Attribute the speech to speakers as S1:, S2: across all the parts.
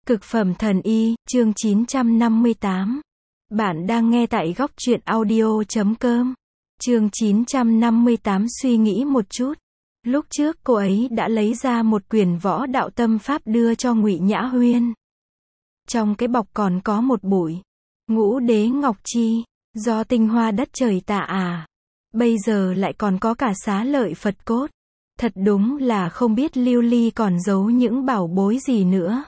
S1: Cực phẩm thần y, chương 958. Bạn đang nghe tại góc truyện audio.com. Chương 958 suy nghĩ một chút. Lúc trước cô ấy đã lấy ra một quyển võ đạo tâm pháp đưa cho Ngụy Nhã Huyên. Trong cái bọc còn có một bụi Ngũ Đế Ngọc Chi, do tinh hoa đất trời tạ à. Bây giờ lại còn có cả xá lợi Phật cốt. Thật đúng là không biết Lưu Ly còn giấu những bảo bối gì nữa.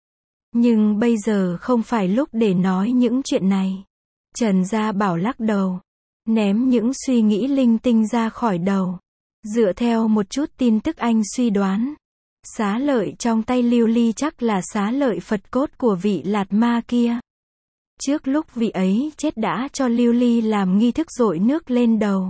S1: Nhưng bây giờ không phải lúc để nói những chuyện này. Trần Gia Bảo lắc đầu, ném những suy nghĩ linh tinh ra khỏi đầu. Dựa theo một chút tin tức anh suy đoán, xá lợi trong tay Lưu Ly chắc là xá lợi Phật cốt của vị Lạt Ma kia. Trước lúc vị ấy chết đã cho Lưu Ly làm nghi thức dội nước lên đầu.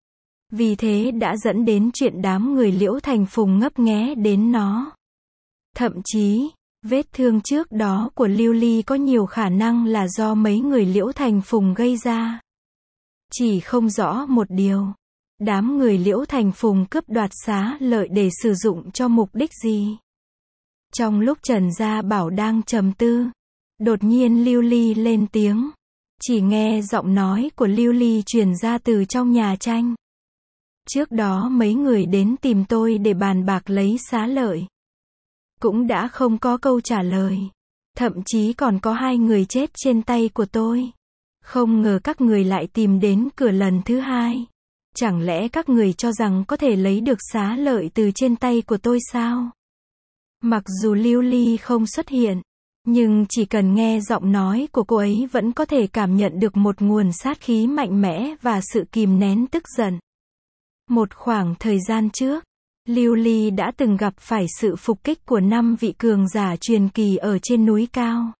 S1: Vì thế đã dẫn đến chuyện đám người Liễu Thành Phùng ngấp nghé đến nó. Thậm chí, vết thương trước đó của Lưu Ly có nhiều khả năng là do mấy người Liễu Thành Phùng gây ra. Chỉ không rõ một điều, đám người Liễu Thành Phùng cướp đoạt xá lợi để sử dụng cho mục đích gì? Trong lúc Trần Gia Bảo đang trầm tư, đột nhiên Lưu Ly lên tiếng. Chỉ nghe giọng nói của Lưu Ly truyền ra từ trong nhà tranh. Trước đó mấy người đến tìm tôi để bàn bạc lấy xá lợi. Cũng đã không có câu trả lời. Thậm chí còn có 2 người chết trên tay của tôi. Không ngờ các người lại tìm đến cửa lần thứ 2. Chẳng lẽ các người cho rằng có thể lấy được xá lợi từ trên tay của tôi sao? Mặc dù Lưu Ly không xuất hiện, nhưng chỉ cần nghe giọng nói của cô ấy vẫn có thể cảm nhận được một nguồn sát khí mạnh mẽ và sự kìm nén tức giận. Một khoảng thời gian trước, Lưu Ly đã từng gặp phải sự phục kích của 5 vị cường giả truyền kỳ ở trên núi cao.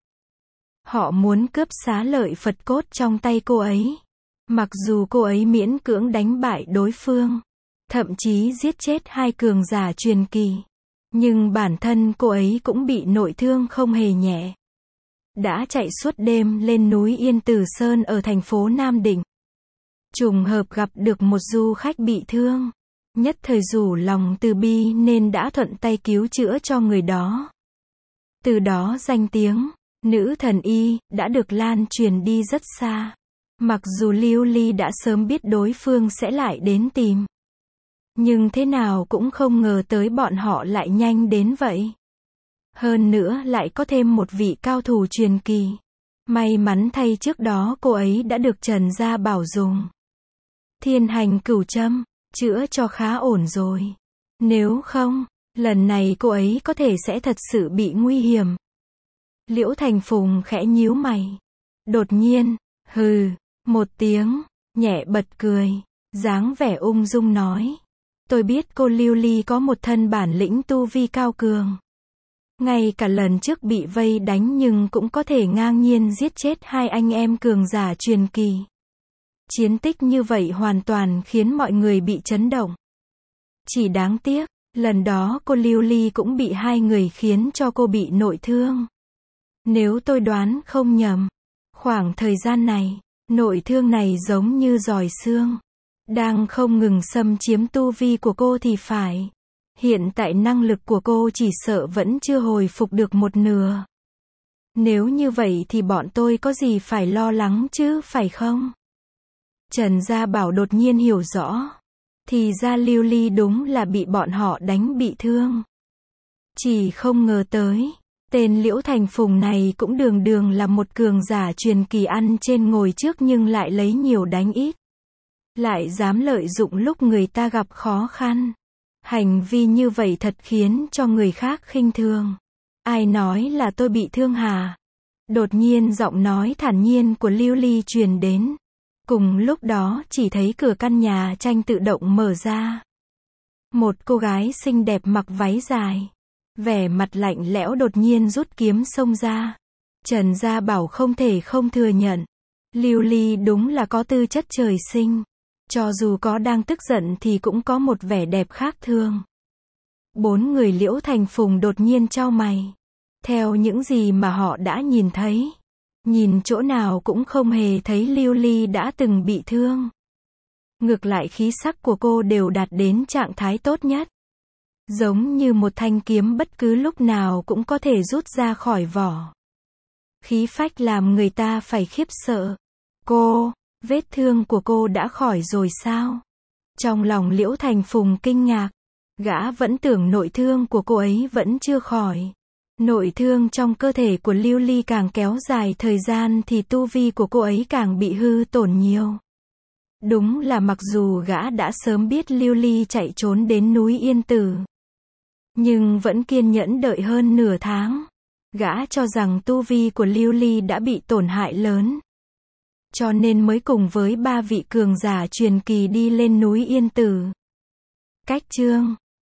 S1: Họ muốn cướp xá lợi Phật cốt trong tay cô ấy. Mặc dù cô ấy miễn cưỡng đánh bại đối phương, thậm chí giết chết 2 cường giả truyền kỳ, nhưng bản thân cô ấy cũng bị nội thương không hề nhẹ. Đã chạy suốt đêm lên núi Yên Tử Sơn ở thành phố Nam Định. Trùng hợp gặp được một du khách bị thương. Nhất thời rủ lòng từ bi nên đã thuận tay cứu chữa cho người đó. Từ đó danh tiếng nữ thần y đã được lan truyền đi rất xa. Mặc dù Lưu Ly đã sớm biết đối phương sẽ lại đến tìm, nhưng thế nào cũng không ngờ tới bọn họ lại nhanh đến vậy. Hơn nữa lại có thêm một vị cao thủ truyền kỳ. May mắn thay trước đó cô ấy đã được Trần Gia Bảo dùng Thiên Hành Cửu Châm chữa cho khá ổn rồi. Nếu không, lần này cô ấy có thể sẽ thật sự bị nguy hiểm. Liễu Thành Phùng khẽ nhíu mày. Đột nhiên, hừ, một tiếng, nhẹ bật cười, dáng vẻ ung dung nói. Tôi biết cô Lưu Ly có một thân bản lĩnh tu vi cao cường. Ngay cả lần trước bị vây đánh nhưng cũng có thể ngang nhiên giết chết 2 anh em cường giả truyền kỳ. Chiến tích như vậy hoàn toàn khiến mọi người bị chấn động. Chỉ đáng tiếc, lần đó cô Lưu Ly cũng bị 2 người khiến cho cô bị nội thương. Nếu tôi đoán không nhầm, khoảng thời gian này, nội thương này giống như giòi xương, đang không ngừng xâm chiếm tu vi của cô thì phải. Hiện tại năng lực của cô chỉ sợ vẫn chưa hồi phục được một nửa. Nếu như vậy thì bọn tôi có gì phải lo lắng chứ, phải không? Trần Gia Bảo đột nhiên hiểu rõ. Thì ra Lưu Ly đúng là bị bọn họ đánh bị thương. Chỉ không ngờ tới, tên Liễu Thành Phùng này cũng đường đường là một cường giả truyền kỳ ăn trên ngồi trước nhưng lại lấy nhiều đánh ít. Lại dám lợi dụng lúc người ta gặp khó khăn. Hành vi như vậy thật khiến cho người khác khinh thường. Ai nói là tôi bị thương hả? Đột nhiên giọng nói thản nhiên của Lưu Ly truyền đến. Cùng lúc đó chỉ thấy cửa căn nhà tranh tự động mở ra. Một cô gái xinh đẹp mặc váy dài, vẻ mặt lạnh lẽo đột nhiên rút kiếm xông ra. Trần Gia Bảo không thể không thừa nhận. Lưu Ly đúng là có tư chất trời sinh. Cho dù có đang tức giận thì cũng có một vẻ đẹp khác thường. 4 người Liễu Thành Phùng đột nhiên chau mày. Theo những gì mà họ đã nhìn thấy, nhìn chỗ nào cũng không hề thấy Lưu Ly đã từng bị thương. Ngược lại khí sắc của cô đều đạt đến trạng thái tốt nhất. Giống như một thanh kiếm bất cứ lúc nào cũng có thể rút ra khỏi vỏ. Khí phách làm người ta phải khiếp sợ. Cô, vết thương của cô đã khỏi rồi sao? Trong lòng Liễu Thành Phùng kinh ngạc. Gã vẫn tưởng nội thương của cô ấy vẫn chưa khỏi. Nội thương trong cơ thể của Lưu Ly càng kéo dài thời gian thì tu vi của cô ấy càng bị hư tổn nhiều. Đúng là mặc dù gã đã sớm biết Lưu Ly chạy trốn đến núi Yên Tử, nhưng vẫn kiên nhẫn đợi hơn nửa tháng. Gã cho rằng tu vi của Lưu Ly đã bị tổn hại lớn, cho nên mới cùng với 3 vị cường giả truyền kỳ đi lên núi Yên Tử. Cách chương